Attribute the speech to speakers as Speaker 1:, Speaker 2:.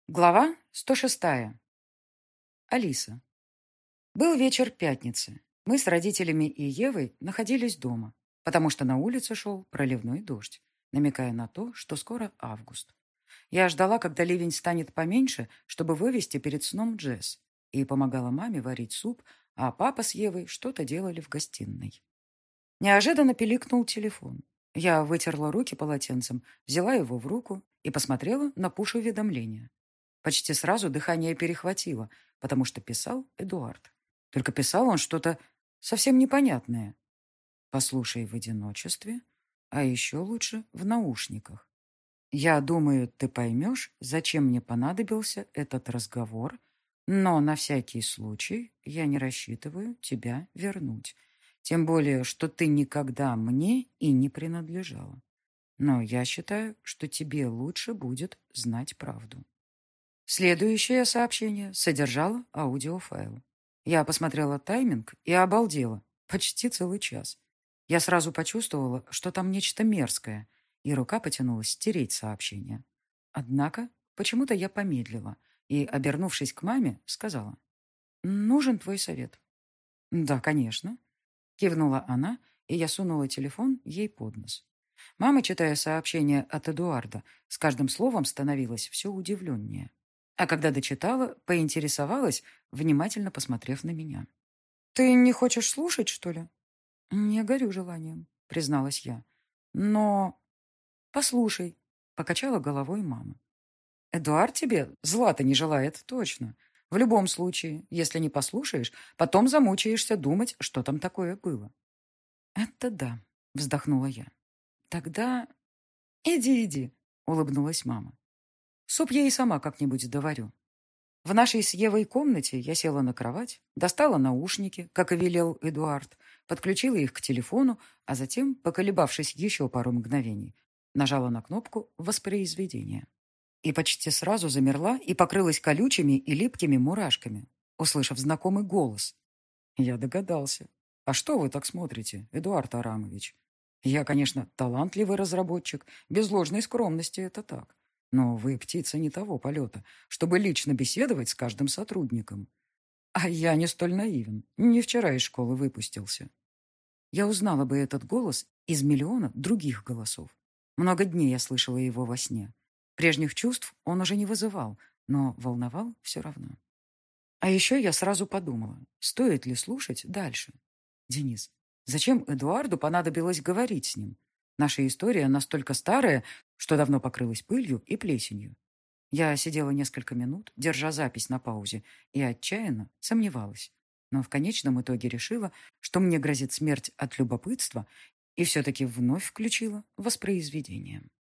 Speaker 1: Глава 106. Алиса. Был вечер пятницы. Мы с родителями и Евой находились дома, потому что на улице шел проливной дождь, намекая на то, что скоро август. Я ждала, когда ливень станет поменьше, чтобы вывести перед сном Джесс, и помогала маме варить суп, а папа с Евой что-то делали в гостиной. Неожиданно пиликнул телефон. Я вытерла руки полотенцем, взяла его в руку и посмотрела на пуш-уведомления. Почти сразу дыхание перехватило, потому что писал Эдуард. Только писал он что-то совсем непонятное. «Послушай в одиночестве, а еще лучше в наушниках. Я думаю, ты поймешь, зачем мне понадобился этот разговор, но на всякий случай я не рассчитываю тебя вернуть. Тем более, что ты никогда мне и не принадлежала. Но я считаю, что тебе лучше будет знать правду». Следующее сообщение содержало аудиофайл. Я посмотрела тайминг и обалдела. Почти целый час. Я сразу почувствовала, что там нечто мерзкое, и рука потянулась стереть сообщение. Однако почему-то я помедлила и, обернувшись к маме, сказала: «Нужен твой совет». «Да, конечно», — кивнула она, и я сунула телефон ей под нос. Мама, читая сообщение от Эдуарда, с каждым словом становилась все удивленнее. А когда дочитала, поинтересовалась, внимательно посмотрев на меня. «Ты не хочешь слушать, что ли?» «Не горю желанием», — призналась я. «Но...» «Послушай», — покачала головой мама. «Эдуард тебе зла-то не желает, точно. В любом случае, если не послушаешь, потом замучаешься думать, что там такое было». «Это да», — вздохнула я. «Тогда...» «Иди», — улыбнулась мама. «Суп я и сама как-нибудь доварю». В нашей с Евой комнате я села на кровать, достала наушники, как и велел Эдуард, подключила их к телефону, а затем, поколебавшись еще пару мгновений, нажала на кнопку воспроизведения. И почти сразу замерла и покрылась колючими и липкими мурашками, услышав знакомый голос. Я догадался. «А что вы так смотрите, Эдуард Арамович? Я, конечно, талантливый разработчик, без ложной скромности это так. Но вы птица не того полета, чтобы лично беседовать с каждым сотрудником. А я не столь наивен, не вчера из школы выпустился». Я узнала бы этот голос из миллиона других голосов. Много дней я слышала его во сне. Прежних чувств он уже не вызывал, но волновал все равно. А еще я сразу подумала, стоит ли слушать дальше. Денис, зачем Эдуарду понадобилось говорить с ним? Наша история настолько старая, что давно покрылась пылью и плесенью. Я сидела несколько минут, держа запись на паузе, и отчаянно сомневалась. Но в конечном итоге решила, что мне грозит смерть от любопытства, и все-таки вновь включила воспроизведение.